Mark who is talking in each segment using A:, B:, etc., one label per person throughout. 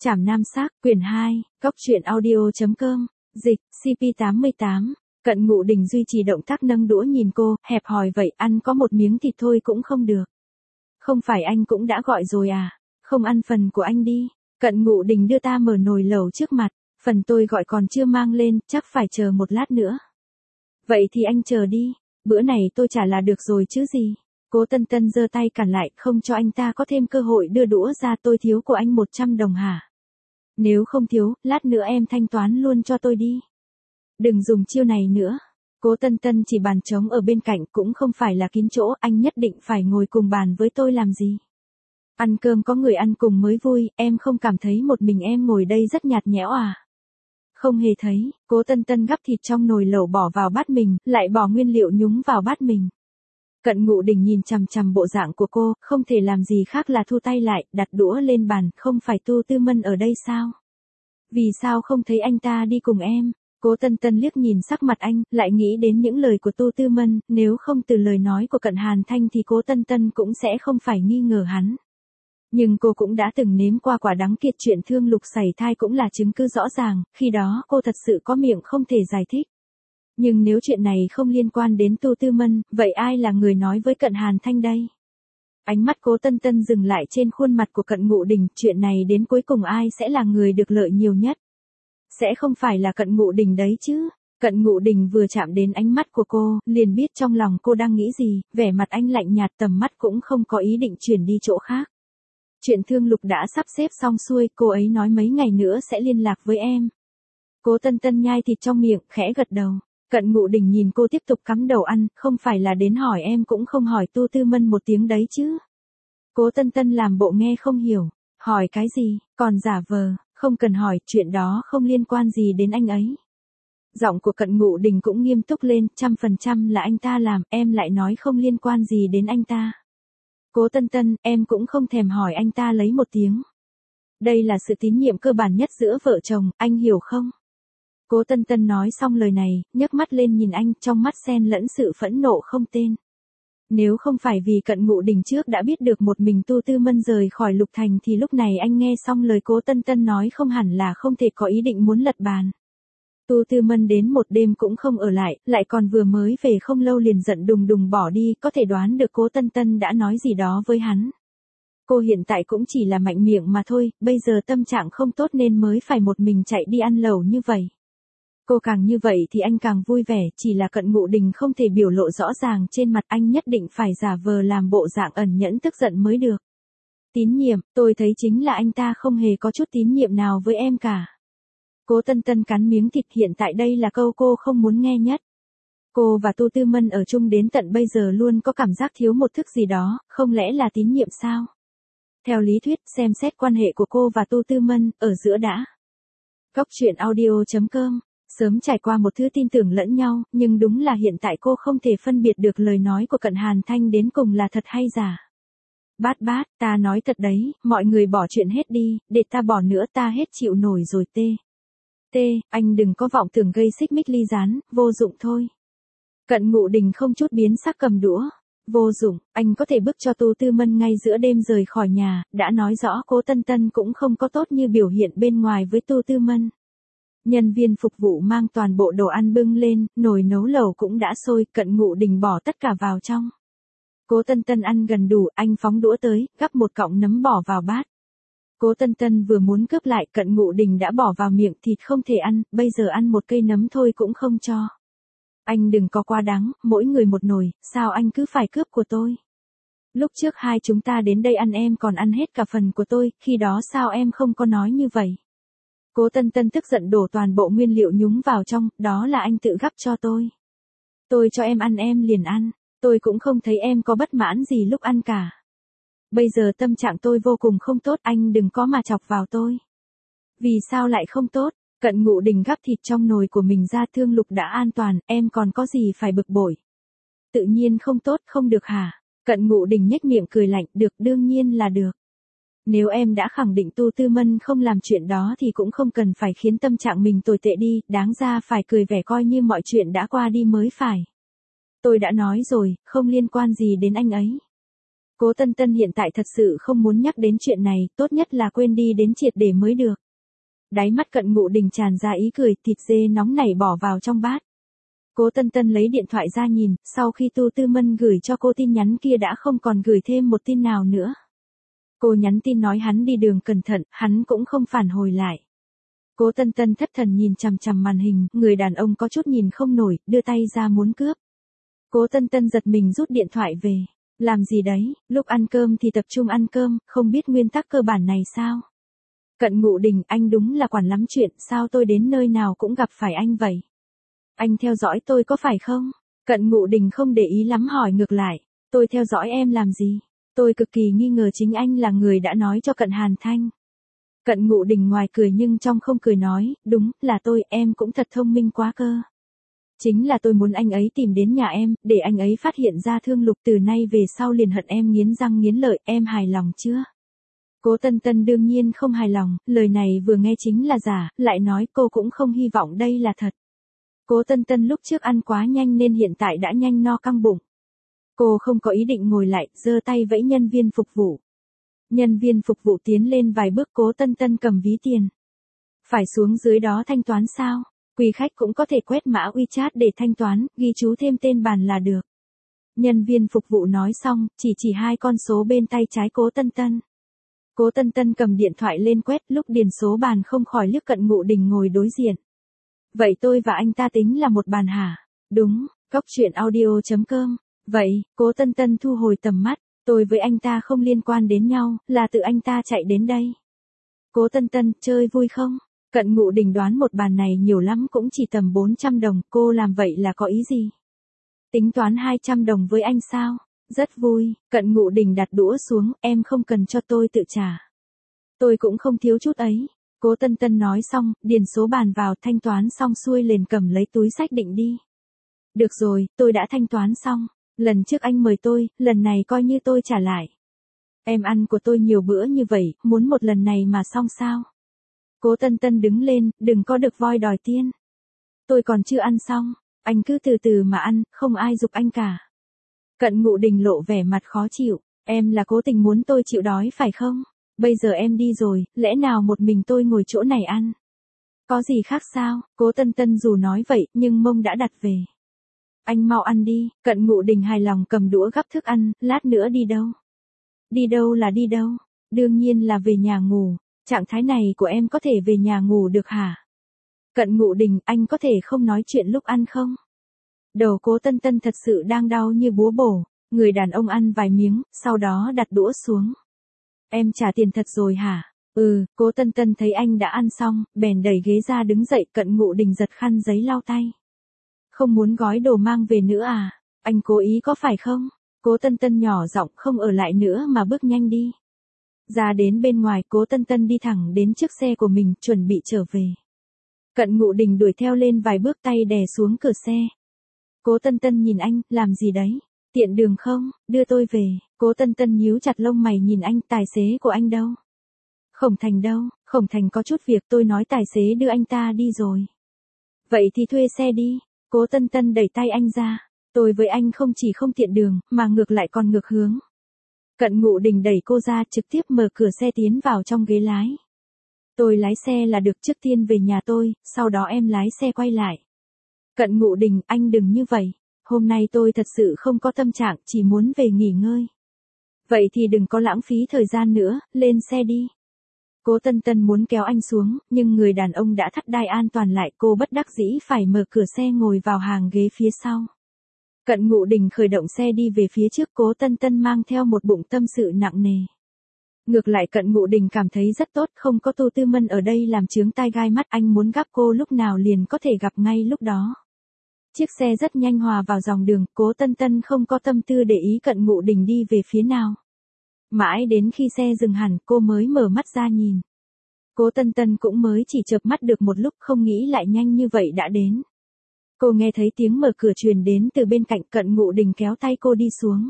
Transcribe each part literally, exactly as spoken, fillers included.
A: Trảm Nam Xác, quyển hai, Góc truyện audio.com, dịch, xê pê tám mươi tám. Cận Ngụ Đình duy trì động tác nâng đũa nhìn cô, hẹp hòi vậy, ăn có một miếng thịt thôi cũng không được. Không phải anh cũng đã gọi rồi à, không ăn phần của anh đi. Cận Ngụ Đình đưa ta mở nồi lẩu trước mặt, phần tôi gọi còn chưa mang lên, chắc phải chờ một lát nữa. Vậy thì anh chờ đi, bữa này tôi trả là được rồi chứ gì. Cố Tân Tân giơ tay cản lại, không cho anh ta có thêm cơ hội đưa đũa ra. Tôi thiếu của anh một trăm đồng hả? Nếu không thiếu, lát nữa em thanh toán luôn cho tôi đi. Đừng dùng chiêu này nữa. Cố Tân Tân chỉ bàn trống ở bên cạnh, cũng không phải là kín chỗ, anh nhất định phải ngồi cùng bàn với tôi làm gì? Ăn cơm có người ăn cùng mới vui, em không cảm thấy một mình em ngồi đây rất nhạt nhẽo à? Không hề thấy. Cố Tân Tân gắp thịt trong nồi lẩu bỏ vào bát mình, lại bỏ nguyên liệu nhúng vào bát mình. Cận Ngụ Đình nhìn chằm chằm bộ dạng của cô, không thể làm gì khác là thu tay lại, đặt đũa lên bàn. Không phải Tu Tư Mân ở đây sao? Vì sao không thấy anh ta đi cùng em? Cố Tân Tân liếc nhìn sắc mặt anh, lại nghĩ đến những lời của Tu Tư Mân, nếu không từ lời nói của Cận Hàn Thanh thì Cố Tân Tân cũng sẽ không phải nghi ngờ hắn. Nhưng cô cũng đã từng nếm qua quả đắng kiệt, chuyện Thương Lục sảy thai cũng là chứng cứ rõ ràng, khi đó cô thật sự có miệng không thể giải thích. Nhưng nếu chuyện này không liên quan đến Tu Tư Mân, vậy ai là người nói với Cận Hàn Thanh đây? Ánh mắt Cố Tân Tân dừng lại trên khuôn mặt của Cận Ngụ Đình, chuyện này đến cuối cùng ai sẽ là người được lợi nhiều nhất? Sẽ không phải là Cận Ngụ Đình đấy chứ? Cận Ngụ Đình vừa chạm đến ánh mắt của cô, liền biết trong lòng cô đang nghĩ gì, vẻ mặt anh lạnh nhạt, tầm mắt cũng không có ý định chuyển đi chỗ khác. Chuyện Thương Lục đã sắp xếp xong xuôi, cô ấy nói mấy ngày nữa sẽ liên lạc với em. Cố Tân Tân nhai thịt trong miệng, khẽ gật đầu. Cận Ngụ Đình nhìn cô tiếp tục cắm đầu ăn, không phải là đến hỏi em cũng không hỏi Tu Tư Mân một tiếng đấy chứ? Cố Tân Tân làm bộ nghe không hiểu, hỏi cái gì, còn giả vờ, không cần hỏi, chuyện đó không liên quan gì đến anh ấy. Giọng của Cận Ngụ Đình cũng nghiêm túc lên, trăm phần trăm là anh ta làm, em lại nói không liên quan gì đến anh ta. Cố Tân Tân, em cũng không thèm hỏi anh ta lấy một tiếng. Đây là sự tín nhiệm cơ bản nhất giữa vợ chồng, anh hiểu không? Cố Tân Tân nói xong lời này, nhấc mắt lên nhìn anh, trong mắt xen lẫn sự phẫn nộ không tên. Nếu không phải vì Cận Ngụ Đình trước đã biết được một mình Tu Tư Mân rời khỏi Lục Thành thì lúc này anh nghe xong lời Cố Tân Tân nói không hẳn là không thể có ý định muốn lật bàn. Tu Tư Mân đến một đêm cũng không ở lại, lại còn vừa mới về không lâu liền giận đùng đùng bỏ đi, có thể đoán được Cố Tân Tân đã nói gì đó với hắn. Cô hiện tại cũng chỉ là mạnh miệng mà thôi, bây giờ tâm trạng không tốt nên mới phải một mình chạy đi ăn lẩu như vậy. Cô càng như vậy thì anh càng vui vẻ, chỉ là Cận Ngụ Đình không thể biểu lộ rõ ràng trên mặt, anh nhất định phải giả vờ làm bộ dạng ẩn nhẫn tức giận mới được. Tín nhiệm, tôi thấy chính là anh ta không hề có chút tín nhiệm nào với em cả. Cố Tân Tân cắn miếng thịt, hiện tại đây là câu cô không muốn nghe nhất. Cô và Tu Tư Mân ở chung đến tận bây giờ luôn có cảm giác thiếu một thứ gì đó, không lẽ là tín nhiệm sao? Theo lý thuyết, xem xét quan hệ của cô và Tu Tư Mân, ở giữa đã. Góc truyện audio.com, sớm trải qua một thứ tin tưởng lẫn nhau, nhưng đúng là hiện tại cô không thể phân biệt được lời nói của Cận Hàn Thanh đến cùng là thật hay giả. Bát bát, ta nói thật đấy, mọi người bỏ chuyện hết đi, để ta bỏ nữa, ta hết chịu nổi rồi tê. Tê, anh đừng có vọng tưởng gây xích mích ly gián, vô dụng thôi. Cận Ngụ Đình không chút biến sắc cầm đũa. Vô dụng, anh có thể bức cho Tu Tư Mân ngay giữa đêm rời khỏi nhà, đã nói rõ Cố Tân Tân cũng không có tốt như biểu hiện bên ngoài với Tu Tư Mân. Nhân viên phục vụ mang toàn bộ đồ ăn bưng lên, nồi nấu lẩu cũng đã sôi, Cận Ngụ Đình bỏ tất cả vào trong. Cố Tân Tân ăn gần đủ, anh phóng đũa tới, gắp một cọng nấm bỏ vào bát. Cố Tân Tân vừa muốn cướp lại, Cận Ngụ Đình đã bỏ vào miệng, thịt không thể ăn, bây giờ ăn một cây nấm thôi cũng không cho. Anh đừng có quá đáng, mỗi người một nồi, sao anh cứ phải cướp của tôi? Lúc trước hai chúng ta đến đây ăn em còn ăn hết cả phần của tôi, khi đó sao em không có nói như vậy? Cố Tân Tân tức giận đổ toàn bộ nguyên liệu nhúng vào trong, đó là anh tự gắp cho tôi. Tôi cho em ăn em liền ăn, tôi cũng không thấy em có bất mãn gì lúc ăn cả. Bây giờ tâm trạng tôi vô cùng không tốt, anh đừng có mà chọc vào tôi. Vì sao lại không tốt? Cận Ngụ Đình gắp thịt trong nồi của mình ra, Thương Lục đã an toàn, em còn có gì phải bực bội? Tự nhiên không tốt, không được hả? Cận Ngụ Đình nhếch miệng cười lạnh, được, đương nhiên là được. Nếu em đã khẳng định Tu Tư Mân không làm chuyện đó thì cũng không cần phải khiến tâm trạng mình tồi tệ đi, đáng ra phải cười vẻ coi như mọi chuyện đã qua đi mới phải. Tôi đã nói rồi, không liên quan gì đến anh ấy. Cố Tân Tân hiện tại thật sự không muốn nhắc đến chuyện này, tốt nhất là quên đi đến triệt để mới được. Đáy mắt Cận Ngụ Đình tràn ra ý cười, thịt dê nóng nảy bỏ vào trong bát. Cố Tân Tân lấy điện thoại ra nhìn, sau khi Tu Tư Mân gửi cho cô tin nhắn kia đã không còn gửi thêm một tin nào nữa. Cô nhắn tin nói hắn đi đường cẩn thận, hắn cũng không phản hồi lại. Cố Tân Tân thất thần nhìn chằm chằm màn hình, người đàn ông có chút nhìn không nổi, đưa tay ra muốn cướp. Cố Tân Tân giật mình rút điện thoại về. Làm gì đấy, lúc ăn cơm thì tập trung ăn cơm, không biết nguyên tắc cơ bản này sao? Cận Ngụ Đình, anh đúng là quản lắm chuyện, sao tôi đến nơi nào cũng gặp phải anh vậy? Anh theo dõi tôi có phải không? Cận Ngụ Đình không để ý lắm hỏi ngược lại, tôi theo dõi em làm gì? Tôi cực kỳ nghi ngờ chính anh là người đã nói cho Cận Hàn Thanh. Cận Ngụ Đình ngoài cười nhưng trong không cười nói, đúng, là tôi, em cũng thật thông minh quá cơ. Chính là tôi muốn anh ấy tìm đến nhà em, để anh ấy phát hiện ra Thương Lục từ nay về sau liền hận em nghiến răng nghiến lợi, em hài lòng chưa? Cố Tân Tân đương nhiên không hài lòng, lời này vừa nghe chính là giả, lại nói cô cũng không hy vọng đây là thật. Cố Tân Tân lúc trước ăn quá nhanh nên hiện tại đã nhanh no căng bụng. Cô không có ý định ngồi lại, giơ tay vẫy nhân viên phục vụ. Nhân viên phục vụ tiến lên vài bước, Cố Tân Tân cầm ví tiền. Phải xuống dưới đó thanh toán sao? Quý khách cũng có thể quét mã WeChat để thanh toán, ghi chú thêm tên bàn là được. Nhân viên phục vụ nói xong, chỉ chỉ hai con số bên tay trái Cố Tân Tân. Cố Tân Tân cầm điện thoại lên quét, lúc điền số bàn không khỏi liếc Cận Ngụ Đình ngồi đối diện. Vậy tôi và anh ta tính là một bàn hả? Đúng, cóc truyện audio chấm com. Vậy, Cố Tân Tân thu hồi tầm mắt, tôi với anh ta không liên quan đến nhau, là tự anh ta chạy đến đây. Cố Tân Tân, chơi vui không? Cận Ngụ Đình đoán một bàn này nhiều lắm cũng chỉ tầm bốn trăm đồng, cô làm vậy là có ý gì? Tính toán hai trăm đồng với anh sao? Rất vui, Cận Ngụ Đình đặt đũa xuống, em không cần cho tôi tự trả. Tôi cũng không thiếu chút ấy. Cố Tân Tân nói xong, điền số bàn vào, thanh toán xong xuôi liền cầm lấy túi xách định đi. Được rồi, tôi đã thanh toán xong. Lần trước anh mời tôi, lần này coi như tôi trả lại. Em ăn của tôi nhiều bữa như vậy, muốn một lần này mà xong sao? Cố Tân Tân đứng lên, đừng có được voi đòi tiên. Tôi còn chưa ăn xong, anh cứ từ từ mà ăn, không ai giục anh cả. Cận Ngụ Đình lộ vẻ mặt khó chịu, em là cố tình muốn tôi chịu đói phải không? Bây giờ em đi rồi, lẽ nào một mình tôi ngồi chỗ này ăn? Có gì khác sao? Cố Tân Tân dù nói vậy, nhưng mông đã đặt về. Anh mau ăn đi, Cận Ngụ Đình hài lòng cầm đũa gắp thức ăn, lát nữa đi đâu? Đi đâu là đi đâu? Đương nhiên là về nhà ngủ, trạng thái này của em có thể về nhà ngủ được hả? Cận Ngụ Đình, anh có thể không nói chuyện lúc ăn không? Đầu Cố Tân Tân thật sự đang đau như búa bổ, người đàn ông ăn vài miếng, sau đó đặt đũa xuống. Em trả tiền thật rồi hả? Ừ, Cố Tân Tân thấy anh đã ăn xong, bèn đẩy ghế ra đứng dậy, Cận Ngụ Đình giật khăn giấy lau tay. Không muốn gói đồ mang về nữa à? Anh cố ý có phải không? Cố Tân Tân nhỏ giọng, không ở lại nữa mà bước nhanh đi. Ra đến bên ngoài, Cố Tân Tân đi thẳng đến chiếc xe của mình, chuẩn bị trở về. Cận Ngụ Đình đuổi theo lên vài bước, tay đè xuống cửa xe. Cố Tân Tân nhìn anh, làm gì đấy? Tiện đường không? Đưa tôi về. Cố Tân Tân nhíu chặt lông mày nhìn anh, tài xế của anh đâu? Khổng Thành đâu? Khổng Thành có chút việc, tôi nói tài xế đưa anh ta đi rồi. Vậy thì thuê xe đi. Cố Tân Tân đẩy tay anh ra. Tôi với anh không chỉ không tiện đường, mà ngược lại còn ngược hướng. Cận Ngụ Đình đẩy cô ra, trực tiếp mở cửa xe tiến vào trong ghế lái. Tôi lái xe là được, trước tiên về nhà tôi, sau đó em lái xe quay lại. Cận Ngụ Đình, anh đừng như vậy. Hôm nay tôi thật sự không có tâm trạng, chỉ muốn về nghỉ ngơi. Vậy thì đừng có lãng phí thời gian nữa, lên xe đi. Cố Tân Tân muốn kéo anh xuống, nhưng người đàn ông đã thắt đai an toàn lại, cô bất đắc dĩ phải mở cửa xe ngồi vào hàng ghế phía sau. Cận Ngụ Đình khởi động xe đi về phía trước, Cố Tân Tân mang theo một bụng tâm sự nặng nề. Ngược lại Cận Ngụ Đình cảm thấy rất tốt, không có Tu Tư Mân ở đây làm chướng tai gai mắt, anh muốn gặp cô lúc nào liền có thể gặp ngay lúc đó. Chiếc xe rất nhanh hòa vào dòng đường, Cố Tân Tân không có tâm tư để ý Cận Ngụ Đình đi về phía nào. Mãi đến khi xe dừng hẳn, cô mới mở mắt ra nhìn. Cố Tân Tân cũng mới chỉ chợp mắt được một lúc, không nghĩ lại nhanh như vậy đã đến. Cô nghe thấy tiếng mở cửa truyền đến từ bên cạnh, Cận Ngụ Đình kéo tay cô đi xuống.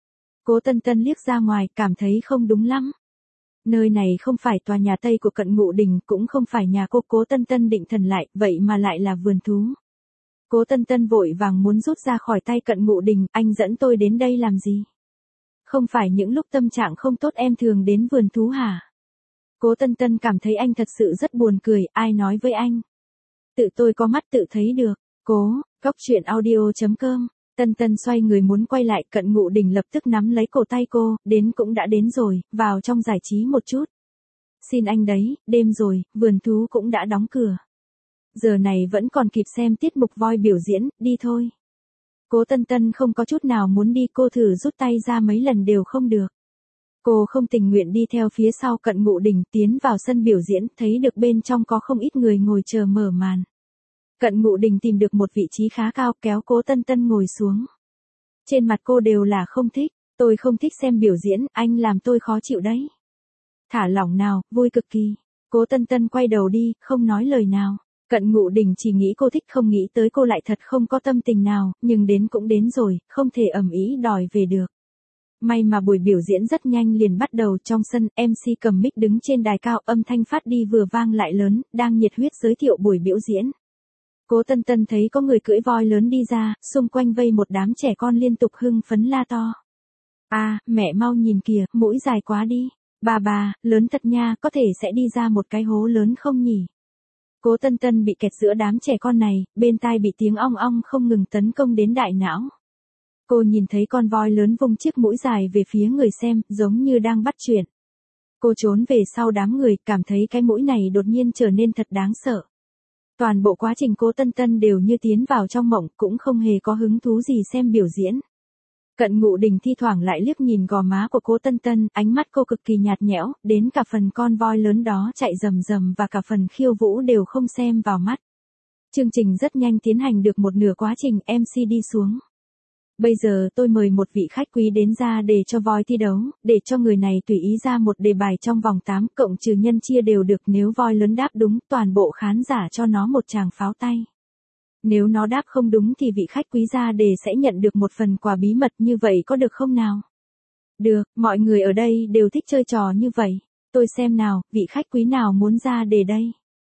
A: Cố Tân Tân liếc ra ngoài, cảm thấy không đúng lắm. Nơi này không phải tòa nhà Tây của Cận Ngụ Đình, cũng không phải nhà cô. Cố Tân Tân định thần lại, vậy mà lại là vườn thú. Cố Tân Tân vội vàng muốn rút ra khỏi tay Cận Ngụ Đình, anh dẫn tôi đến đây làm gì? Không phải những lúc tâm trạng không tốt em thường đến vườn thú hả? Cố Tân Tân cảm thấy anh thật sự rất buồn cười, ai nói với anh? Tự tôi có mắt tự thấy được. Cố, Cốc Truyện Audio chấm com. Tân Tân xoay người muốn quay lại, Cận Ngụ Đình lập tức nắm lấy cổ tay cô, đến cũng đã đến rồi, vào trong giải trí một chút. Xin anh đấy, đêm rồi, vườn thú cũng đã đóng cửa. Giờ này vẫn còn kịp xem tiết mục voi biểu diễn, đi thôi. Cố Tân Tân không có chút nào muốn đi, cô thử rút tay ra mấy lần đều không được. Cô không tình nguyện đi theo phía sau Cận Ngụ Đình tiến vào sân biểu diễn, thấy được bên trong có không ít người ngồi chờ mở màn. Cận Ngụ Đình tìm được một vị trí khá cao, kéo Cố Tân Tân ngồi xuống. Trên mặt cô đều là không thích, tôi không thích xem biểu diễn, anh làm tôi khó chịu đấy. Thả lỏng nào, vui cực kỳ. Cố Tân Tân quay đầu đi, không nói lời nào. Cận Ngụ Đình chỉ nghĩ cô thích, không nghĩ tới cô lại thật không có tâm tình nào, nhưng đến cũng đến rồi, không thể ầm ĩ đòi về được. May mà buổi biểu diễn rất nhanh liền bắt đầu. Trong sân, em xê cầm mic đứng trên đài cao, âm thanh phát đi vừa vang lại lớn, đang nhiệt huyết giới thiệu buổi biểu diễn. Cố Tân Tân thấy có người cưỡi voi lớn đi ra, xung quanh vây một đám trẻ con liên tục hưng phấn la to. À, mẹ mau nhìn kìa, mũi dài quá đi. Bà bà, lớn thật nha, có thể sẽ đi ra một cái hố lớn không nhỉ? Cố Tân Tân bị kẹt giữa đám trẻ con này, bên tai bị tiếng ong ong không ngừng tấn công đến đại não. Cô nhìn thấy con voi lớn vung chiếc mũi dài về phía người xem, giống như đang bắt chuyện. Cô trốn về sau đám người, cảm thấy cái mũi này đột nhiên trở nên thật đáng sợ. Toàn bộ quá trình Cố Tân Tân đều như tiến vào trong mộng, cũng không hề có hứng thú gì xem biểu diễn. Cận Ngụ Đình thi thoảng lại liếc nhìn gò má của Cố Tân Tân, ánh mắt cô cực kỳ nhạt nhẽo, đến cả phần con voi lớn đó chạy rầm rầm và cả phần khiêu vũ đều không xem vào mắt. Chương trình rất nhanh tiến hành được một nửa quá trình, em xê đi xuống. Bây giờ tôi mời một vị khách quý đến ra để cho voi thi đấu, để cho người này tùy ý ra một đề bài trong vòng tám cộng trừ nhân chia đều được, nếu voi lớn đáp đúng, toàn bộ khán giả cho nó một tràng pháo tay. Nếu nó đáp không đúng thì vị khách quý ra đề sẽ nhận được một phần quà bí mật, như vậy có được không nào? Được, mọi người ở đây đều thích chơi trò như vậy. Tôi xem nào, vị khách quý nào muốn ra đề đây?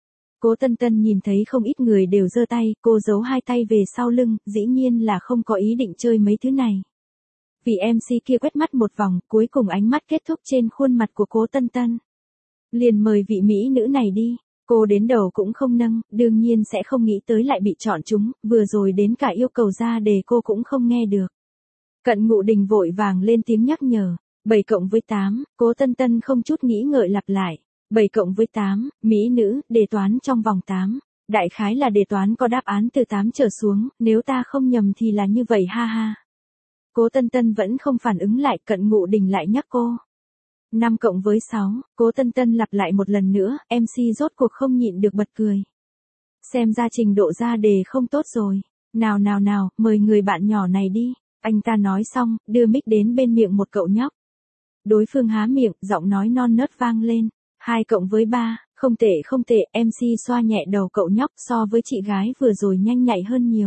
A: Cố Tân Tân nhìn thấy không ít người đều giơ tay, cô giấu hai tay về sau lưng, dĩ nhiên là không có ý định chơi mấy thứ này. Vị em xê kia quét mắt một vòng, cuối cùng ánh mắt kết thúc trên khuôn mặt của Cố Tân Tân. Liền mời vị mỹ nữ này đi. Cô đến đầu cũng không nâng, đương nhiên sẽ không nghĩ tới lại bị chọn chúng, vừa rồi đến cả yêu cầu ra đề cô cũng không nghe được. Cận Ngụ Đình vội vàng lên tiếng nhắc nhở, bảy cộng với tám, Cố Tân Tân không chút nghĩ ngợi lặp lại, bảy cộng với tám, mỹ nữ, đề toán trong vòng tám, đại khái là đề toán có đáp án từ tám trở xuống, nếu ta không nhầm thì là như vậy ha ha. Cố Tân Tân vẫn không phản ứng lại, Cận Ngụ Đình lại nhắc cô. năm cộng với sáu, Cố Tân Tân lặp lại một lần nữa, em xê rốt cuộc không nhịn được bật cười. Xem ra trình độ ra đề không tốt rồi. Nào nào nào, mời người bạn nhỏ này đi. Anh ta nói xong, đưa mic đến bên miệng một cậu nhóc. Đối phương há miệng, giọng nói non nớt vang lên. hai cộng với ba, không tệ không tệ, em xê xoa nhẹ đầu cậu nhóc, so với chị gái vừa rồi nhanh nhạy hơn nhiều.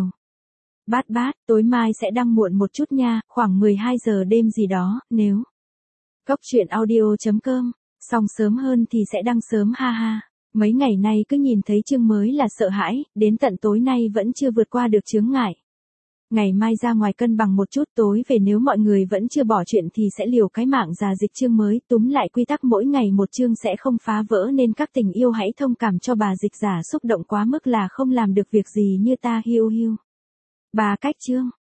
A: Bát bát, tối mai sẽ đăng muộn một chút nha, khoảng mười hai giờ đêm gì đó, nếu... Cốc Truyện Audio chấm com, xong sớm hơn thì sẽ đăng sớm ha ha. Mấy ngày nay cứ nhìn thấy chương mới là sợ hãi, đến tận tối nay vẫn chưa vượt qua được chướng ngại. Ngày mai ra ngoài cân bằng một chút, tối về nếu mọi người vẫn chưa bỏ chuyện thì sẽ liều cái mạng ra dịch chương mới, túm lại quy tắc mỗi ngày một chương sẽ không phá vỡ, nên các tình yêu hãy thông cảm cho bà dịch giả xúc động quá mức là không làm được việc gì như ta hiu hiu. Ba cách chương.